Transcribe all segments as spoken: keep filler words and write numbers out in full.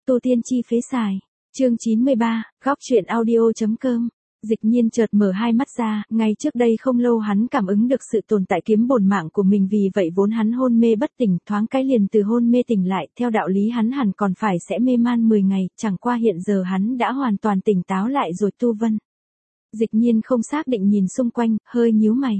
tu tiên chi phế xài. Chương chín mươi ba, góc truyện audio.com. Dịch Nhiên chợt mở hai mắt ra, ngay trước đây không lâu hắn cảm ứng được sự tồn tại kiếm bổn mạng của mình, vì vậy vốn hắn hôn mê bất tỉnh, thoáng cái liền từ hôn mê tỉnh lại, theo đạo lý hắn hẳn còn phải sẽ mê man mười ngày, chẳng qua hiện giờ hắn đã hoàn toàn tỉnh táo lại rồi. Tu Vân. Dịch Nhiên không xác định nhìn xung quanh, hơi nhíu mày.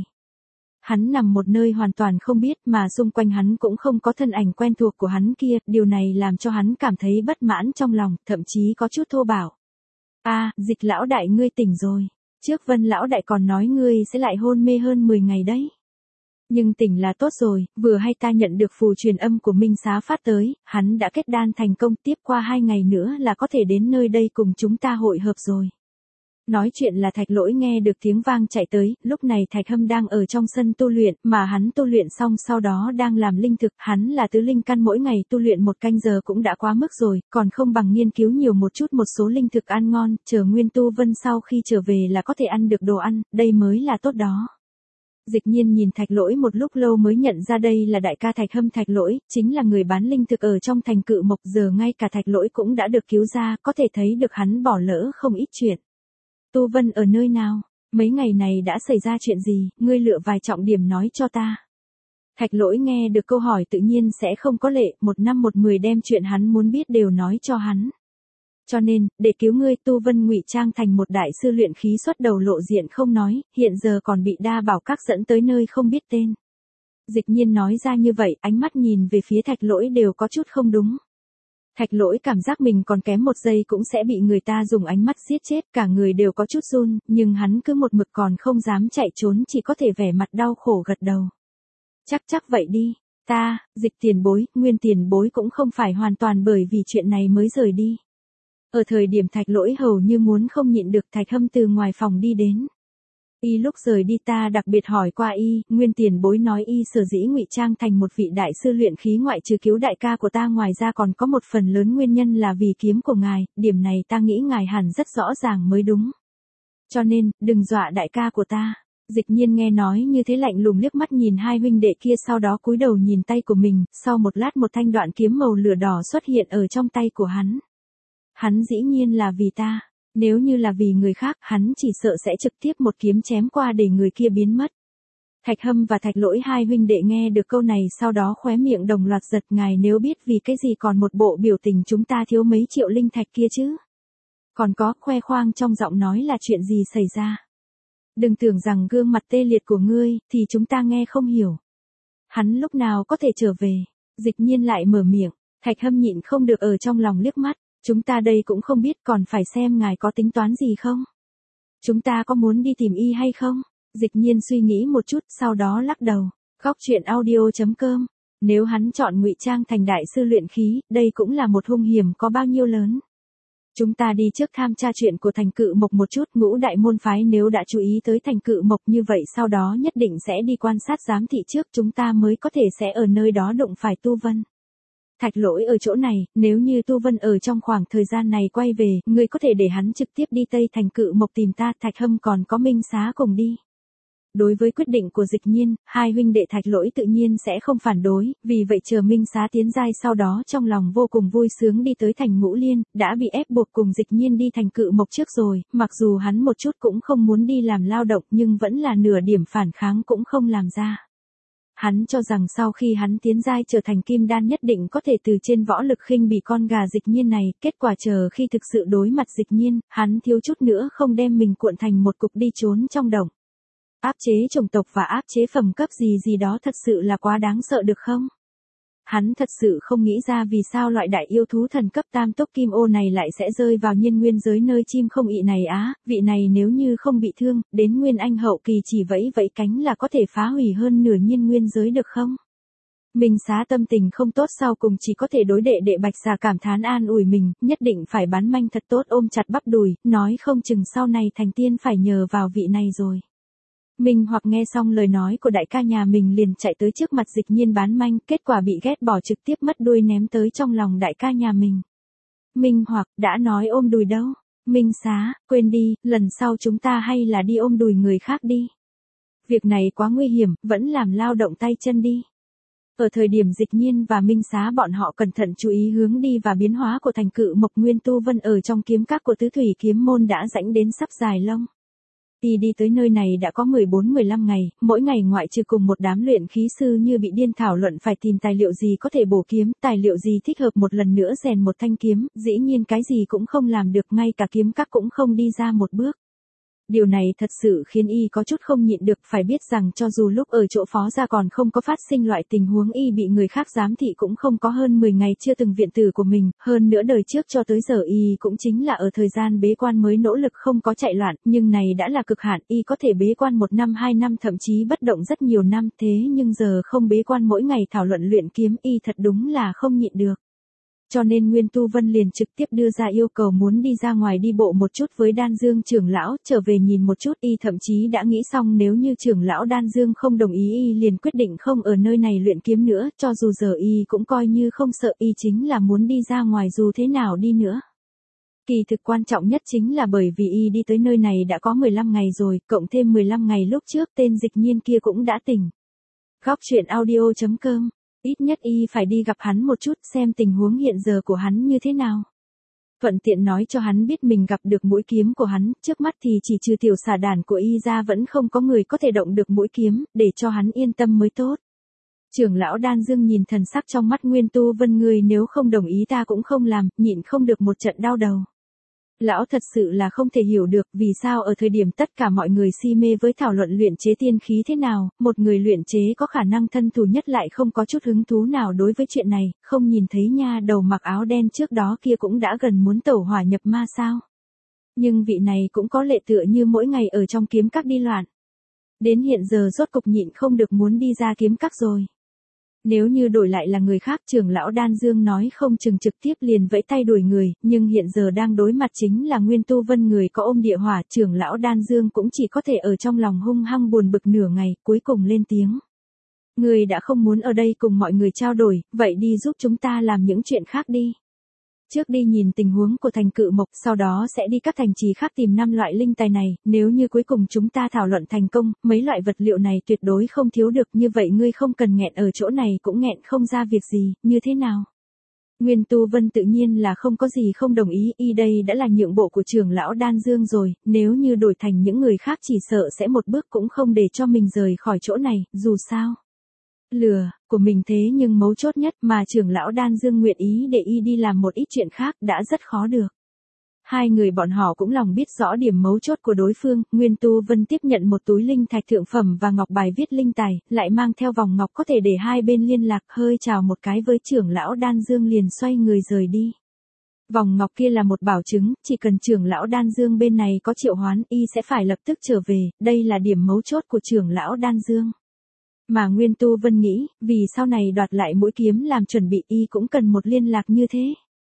Hắn nằm một nơi hoàn toàn không biết, mà xung quanh hắn cũng không có thân ảnh quen thuộc của hắn kia, điều này làm cho hắn cảm thấy bất mãn trong lòng, thậm chí có chút thô bạo. A, à, Dịch lão đại ngươi tỉnh rồi. Trước Vân lão đại còn nói ngươi sẽ lại hôn mê hơn mười ngày đấy. Nhưng tỉnh là tốt rồi, vừa hay ta nhận được phù truyền âm của Minh Xá phát tới, hắn đã kết đan thành công, tiếp qua hai ngày nữa là có thể đến nơi đây cùng chúng ta hội hợp rồi. Nói chuyện là Thạch Lỗi nghe được tiếng vang chạy tới, lúc này Thạch Hâm đang ở trong sân tu luyện, mà hắn tu luyện xong sau đó đang làm linh thực, hắn là tứ linh căn, mỗi ngày tu luyện một canh giờ cũng đã quá mức rồi, còn không bằng nghiên cứu nhiều một chút một số linh thực ăn ngon, chờ Nguyên Tu Vân sau khi trở về là có thể ăn được đồ ăn, đây mới là tốt đó. Dịch Nhiên nhìn Thạch Lỗi một lúc lâu mới nhận ra đây là đại ca Thạch Hâm. Thạch Lỗi chính là người bán linh thực ở trong thành Cự Mộc, giờ ngay cả Thạch Lỗi cũng đã được cứu ra, có thể thấy được hắn bỏ lỡ không ít chuyện. Tu Vân ở nơi nào? Mấy ngày này đã xảy ra chuyện gì? Ngươi lựa vài trọng điểm nói cho ta. Thạch Lỗi nghe được câu hỏi tự nhiên sẽ không có lệ, một năm một mười đem chuyện hắn muốn biết đều nói cho hắn. Cho nên, để cứu ngươi, Tu Vân ngụy trang thành một đại sư luyện khí xuất đầu lộ diện không nói, hiện giờ còn bị Đa Bảo Các dẫn tới nơi không biết tên. Dịch Nhiên nói ra như vậy, ánh mắt nhìn về phía Thạch Lỗi đều có chút không đúng. Thạch Lỗi cảm giác mình còn kém một giây cũng sẽ bị người ta dùng ánh mắt giết chết, cả người đều có chút run, nhưng hắn cứ một mực còn không dám chạy trốn, chỉ có thể vẻ mặt đau khổ gật đầu. Chắc chắc vậy đi, ta, Dịch tiền bối, Nguyên tiền bối cũng không phải hoàn toàn bởi vì chuyện này mới rời đi. Ở thời điểm Thạch Lỗi hầu như muốn không nhịn được, Thạch Hâm từ ngoài phòng đi đến. Y lúc rời đi ta đặc biệt hỏi qua y, Nguyên tiền bối nói y sở dĩ ngụy trang thành một vị đại sư luyện khí ngoại trừ cứu đại ca của ta ngoài ra còn có một phần lớn nguyên nhân là vì kiếm của ngài, điểm này ta nghĩ ngài hẳn rất rõ ràng mới đúng. Cho nên, đừng dọa đại ca của ta. Dịch Nhiên nghe nói như thế lạnh lùng liếc mắt nhìn hai huynh đệ kia, sau đó cúi đầu nhìn tay của mình, sau một lát một thanh đoạn kiếm màu lửa đỏ xuất hiện ở trong tay của hắn. Hắn dĩ nhiên là vì ta. Nếu như là vì người khác, hắn chỉ sợ sẽ trực tiếp một kiếm chém qua để người kia biến mất. Thạch Hâm và Thạch Lỗi hai huynh đệ nghe được câu này sau đó khóe miệng đồng loạt giật. Ngài nếu biết vì cái gì còn một bộ biểu tình chúng ta thiếu mấy triệu linh thạch kia chứ. Còn có, khoe khoang trong giọng nói là chuyện gì xảy ra. Đừng tưởng rằng gương mặt tê liệt của ngươi, thì chúng ta nghe không hiểu. Hắn lúc nào có thể trở về. Dịch Nhiên lại mở miệng, Thạch Hâm nhịn không được ở trong lòng liếc mắt. Chúng ta đây cũng không biết, còn phải xem ngài có tính toán gì không? Chúng ta có muốn đi tìm y hay không? Dịch Nhiên suy nghĩ một chút, sau đó lắc đầu. Góc truyện audio.com. Nếu hắn chọn ngụy trang thành đại sư luyện khí, đây cũng là một hung hiểm có bao nhiêu lớn. Chúng ta đi trước tham tra chuyện của thành Cự Mộc một chút, ngũ đại môn phái nếu đã chú ý tới thành Cự Mộc như vậy sau đó nhất định sẽ đi quan sát giám thị trước, chúng ta mới có thể sẽ ở nơi đó đụng phải Tu Vân. Thạch Lỗi ở chỗ này, nếu như Tu Vân ở trong khoảng thời gian này quay về, ngươi có thể để hắn trực tiếp đi Tây thành Cự Mộc tìm ta, Thạch Hâm còn có Minh Xá cùng đi. Đối với quyết định của Dịch Nhiên, hai huynh đệ Thạch Lỗi tự nhiên sẽ không phản đối, vì vậy chờ Minh Xá tiến giai sau đó trong lòng vô cùng vui sướng đi tới thành Ngũ Liên, đã bị ép buộc cùng Dịch Nhiên đi thành Cự Mộc trước rồi, mặc dù hắn một chút cũng không muốn đi làm lao động nhưng vẫn là nửa điểm phản kháng cũng không làm ra. Hắn cho rằng sau khi hắn tiến giai trở thành kim đan nhất định có thể từ trên võ lực khinh bỉ con gà Dịch Nhiên này, kết quả chờ khi thực sự đối mặt Dịch Nhiên, hắn thiếu chút nữa không đem mình cuộn thành một cục đi trốn trong động. Áp chế chủng tộc và áp chế phẩm cấp gì gì đó thật sự là quá đáng sợ được không? Hắn thật sự không nghĩ ra vì sao loại đại yêu thú thần cấp tam tốc kim ô này lại sẽ rơi vào nhiên nguyên giới nơi chim không ị này á, vị này nếu như không bị thương, đến nguyên anh hậu kỳ chỉ vẫy vẫy cánh là có thể phá hủy hơn nửa nhiên nguyên giới được không? Minh Xá tâm tình không tốt sau cùng chỉ có thể đối đệ đệ Bạch Xà cảm thán an ủi mình, nhất định phải bán manh thật tốt ôm chặt bắp đùi, nói không chừng sau này thành tiên phải nhờ vào vị này rồi. Minh Hoặc nghe xong lời nói của đại ca nhà mình liền chạy tới trước mặt Dịch Nhiên bán manh, kết quả bị ghét bỏ trực tiếp mất đuôi ném tới trong lòng đại ca nhà mình. Minh Hoặc, đã nói ôm đùi đâu? Minh Xá, quên đi, lần sau chúng ta hay là đi ôm đùi người khác đi. Việc này quá nguy hiểm, vẫn làm lao động tay chân đi. Ở thời điểm Dịch Nhiên và Minh Xá bọn họ cẩn thận chú ý hướng đi và biến hóa của thành Cự Mộc, Nguyên Tu Vân ở trong kiếm các của Tứ Thủy Kiếm Môn đã rãnh đến sắp dài lông. Y đi tới nơi này đã có mười bốn mười lăm ngày, mỗi ngày ngoại trừ cùng một đám luyện khí sư như bị điên thảo luận phải tìm tài liệu gì có thể bổ kiếm, tài liệu gì thích hợp một lần nữa rèn một thanh kiếm, dĩ nhiên cái gì cũng không làm được, ngay cả kiếm các cũng không đi ra một bước. Điều này thật sự khiến y có chút không nhịn được, phải biết rằng cho dù lúc ở chỗ phó gia còn không có phát sinh loại tình huống y bị người khác giám thị cũng không có hơn mười ngày chưa từng viện tử của mình, hơn nữa đời trước cho tới giờ y cũng chính là ở thời gian bế quan mới nỗ lực không có chạy loạn, nhưng này đã là cực hạn, y có thể bế quan một năm hai năm thậm chí bất động rất nhiều năm, thế nhưng giờ không bế quan mỗi ngày thảo luận luyện kiếm y thật đúng là không nhịn được. Cho nên Nguyên Tu Vân liền trực tiếp đưa ra yêu cầu muốn đi ra ngoài đi bộ một chút với Đan Dương trưởng lão, trở về nhìn một chút, y thậm chí đã nghĩ xong nếu như trưởng lão Đan Dương không đồng ý y liền quyết định không ở nơi này luyện kiếm nữa, cho dù giờ y cũng coi như không sợ, y chính là muốn đi ra ngoài dù thế nào đi nữa. Kỳ thực quan trọng nhất chính là bởi vì y đi tới nơi này đã có mười lăm ngày rồi, cộng thêm mười lăm ngày lúc trước tên Dịch Nhiên kia cũng đã tỉnh. Góc truyện audio chấm com. Ít nhất y phải đi gặp hắn một chút xem tình huống hiện giờ của hắn như thế nào. Thuận tiện nói cho hắn biết mình gặp được mũi kiếm của hắn, trước mắt thì chỉ trừ tiểu xà đàn của y ra vẫn không có người có thể động được mũi kiếm, để cho hắn yên tâm mới tốt. Trưởng lão Đan Dương nhìn thần sắc trong mắt Nguyên Tu Vân, người nếu không đồng ý ta cũng không làm, nhịn không được một trận đau đầu. Lão thật sự là không thể hiểu được vì sao ở thời điểm tất cả mọi người si mê với thảo luận luyện chế tiên khí thế nào, một người luyện chế có khả năng thân thủ nhất lại không có chút hứng thú nào đối với chuyện này, không nhìn thấy nha đầu mặc áo đen trước đó kia cũng đã gần muốn tẩu hỏa nhập ma sao. Nhưng vị này cũng có lệ tựa như mỗi ngày ở trong kiếm các đi loạn. Đến hiện giờ rốt cục nhịn không được muốn đi ra kiếm các rồi. Nếu như đổi lại là người khác, trưởng lão Đan Dương nói không chừng trực tiếp liền vẫy tay đuổi người, nhưng hiện giờ đang đối mặt chính là Nguyên Tu Vân, người có ôm địa hỏa, trưởng lão Đan Dương cũng chỉ có thể ở trong lòng hung hăng buồn bực nửa ngày, cuối cùng lên tiếng. Người đã không muốn ở đây cùng mọi người trao đổi, vậy đi giúp chúng ta làm những chuyện khác đi. Trước đi nhìn tình huống của thành Cự Mộc, sau đó sẽ đi các thành trì khác tìm năm loại linh tài này, nếu như cuối cùng chúng ta thảo luận thành công, mấy loại vật liệu này tuyệt đối không thiếu được, như vậy ngươi không cần nghẹn ở chỗ này cũng nghẹn không ra việc gì, như thế nào? Nguyên Tu Vân tự nhiên là không có gì không đồng ý, y đây đã là nhượng bộ của trưởng lão Đan Dương rồi, nếu như đổi thành những người khác chỉ sợ sẽ một bước cũng không để cho mình rời khỏi chỗ này, dù sao. Lừa, của mình thế nhưng mấu chốt nhất mà trưởng lão Đan Dương nguyện ý để y đi làm một ít chuyện khác đã rất khó được. Hai người bọn họ cũng lòng biết rõ điểm mấu chốt của đối phương, Nguyên Tu Vân tiếp nhận một túi linh thạch thượng phẩm và ngọc bài viết linh tài, lại mang theo vòng ngọc có thể để hai bên liên lạc, hơi chào một cái với trưởng lão Đan Dương liền xoay người rời đi. Vòng ngọc kia là một bảo chứng, chỉ cần trưởng lão Đan Dương bên này có triệu hoán y sẽ phải lập tức trở về, đây là điểm mấu chốt của trưởng lão Đan Dương. Mà Nguyên Tu Vân nghĩ, vì sau này đoạt lại mũi kiếm làm chuẩn bị y cũng cần một liên lạc như thế.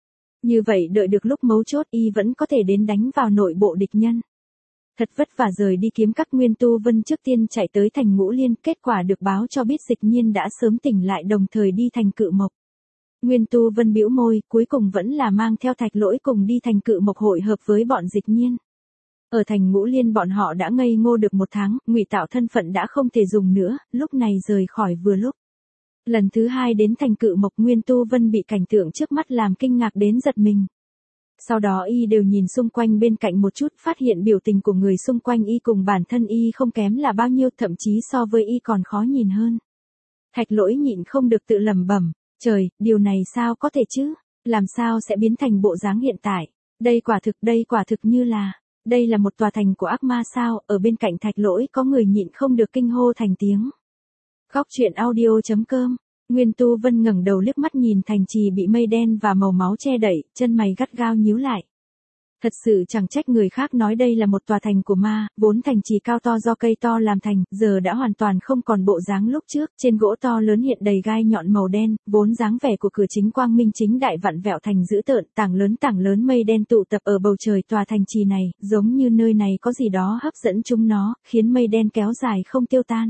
Như vậy đợi được lúc mấu chốt y vẫn có thể đến đánh vào nội bộ địch nhân. Thật vất vả rời đi kiếm các, Nguyên Tu Vân trước tiên chạy tới thành Ngũ Liên, kết quả được báo cho biết Dịch Nhiên đã sớm tỉnh lại đồng thời đi thành Cự Mộc. Nguyên Tu Vân bĩu môi, cuối cùng vẫn là mang theo Thạch Lỗi cùng đi thành Cự Mộc hội hợp với bọn Dịch Nhiên. Ở thành Ngũ Liên bọn họ đã ngây ngô được một tháng, ngụy tạo thân phận đã không thể dùng nữa, lúc này rời khỏi vừa lúc. Lần thứ hai đến thành Cự Mộc, Nguyên Tu Vân bị cảnh tượng trước mắt làm kinh ngạc đến giật mình. Sau đó y đều nhìn xung quanh bên cạnh một chút, phát hiện biểu tình của người xung quanh y cùng bản thân y không kém là bao nhiêu, thậm chí so với y còn khó nhìn hơn. Thạch Lỗi nhịn không được tự lẩm bẩm, trời, điều này sao có thể chứ, làm sao sẽ biến thành bộ dáng hiện tại, đây quả thực, đây quả thực như là... Đây là một tòa thành của ác ma sao, ở bên cạnh Thạch Lỗi có người nhịn không được kinh hô thành tiếng. Góc truyện audio chấm com. Nguyên Tu Vân ngẩng đầu liếc mắt nhìn thành trì bị mây đen và màu máu che đậy, chân mày gắt gao nhíu lại. Thật sự chẳng trách người khác nói đây là một tòa thành của ma, vốn thành trì cao to do cây to làm thành, giờ đã hoàn toàn không còn bộ dáng lúc trước, trên gỗ to lớn hiện đầy gai nhọn màu đen, vốn dáng vẻ của cửa chính quang minh chính đại vặn vẹo thành dữ tợn, tảng lớn tảng lớn mây đen tụ tập ở bầu trời tòa thành trì này, giống như nơi này có gì đó hấp dẫn chúng nó, khiến mây đen kéo dài không tiêu tan.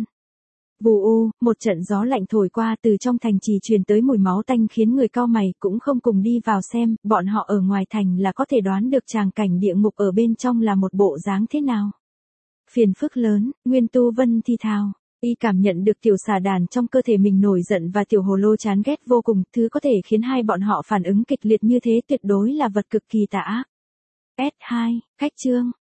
Vù u, một trận gió lạnh thổi qua, từ trong thành trì truyền tới mùi máu tanh khiến người cau mày, cũng không cùng đi vào xem, bọn họ ở ngoài thành là có thể đoán được tràng cảnh địa ngục ở bên trong là một bộ dáng thế nào. Phiền phức lớn, Nguyên Tu Vân thi thào. Y cảm nhận được tiểu xà đàn trong cơ thể mình nổi giận và tiểu hồ lô chán ghét vô cùng, thứ có thể khiến hai bọn họ phản ứng kịch liệt như thế tuyệt đối là vật cực kỳ tà ác. S hai, khách trương,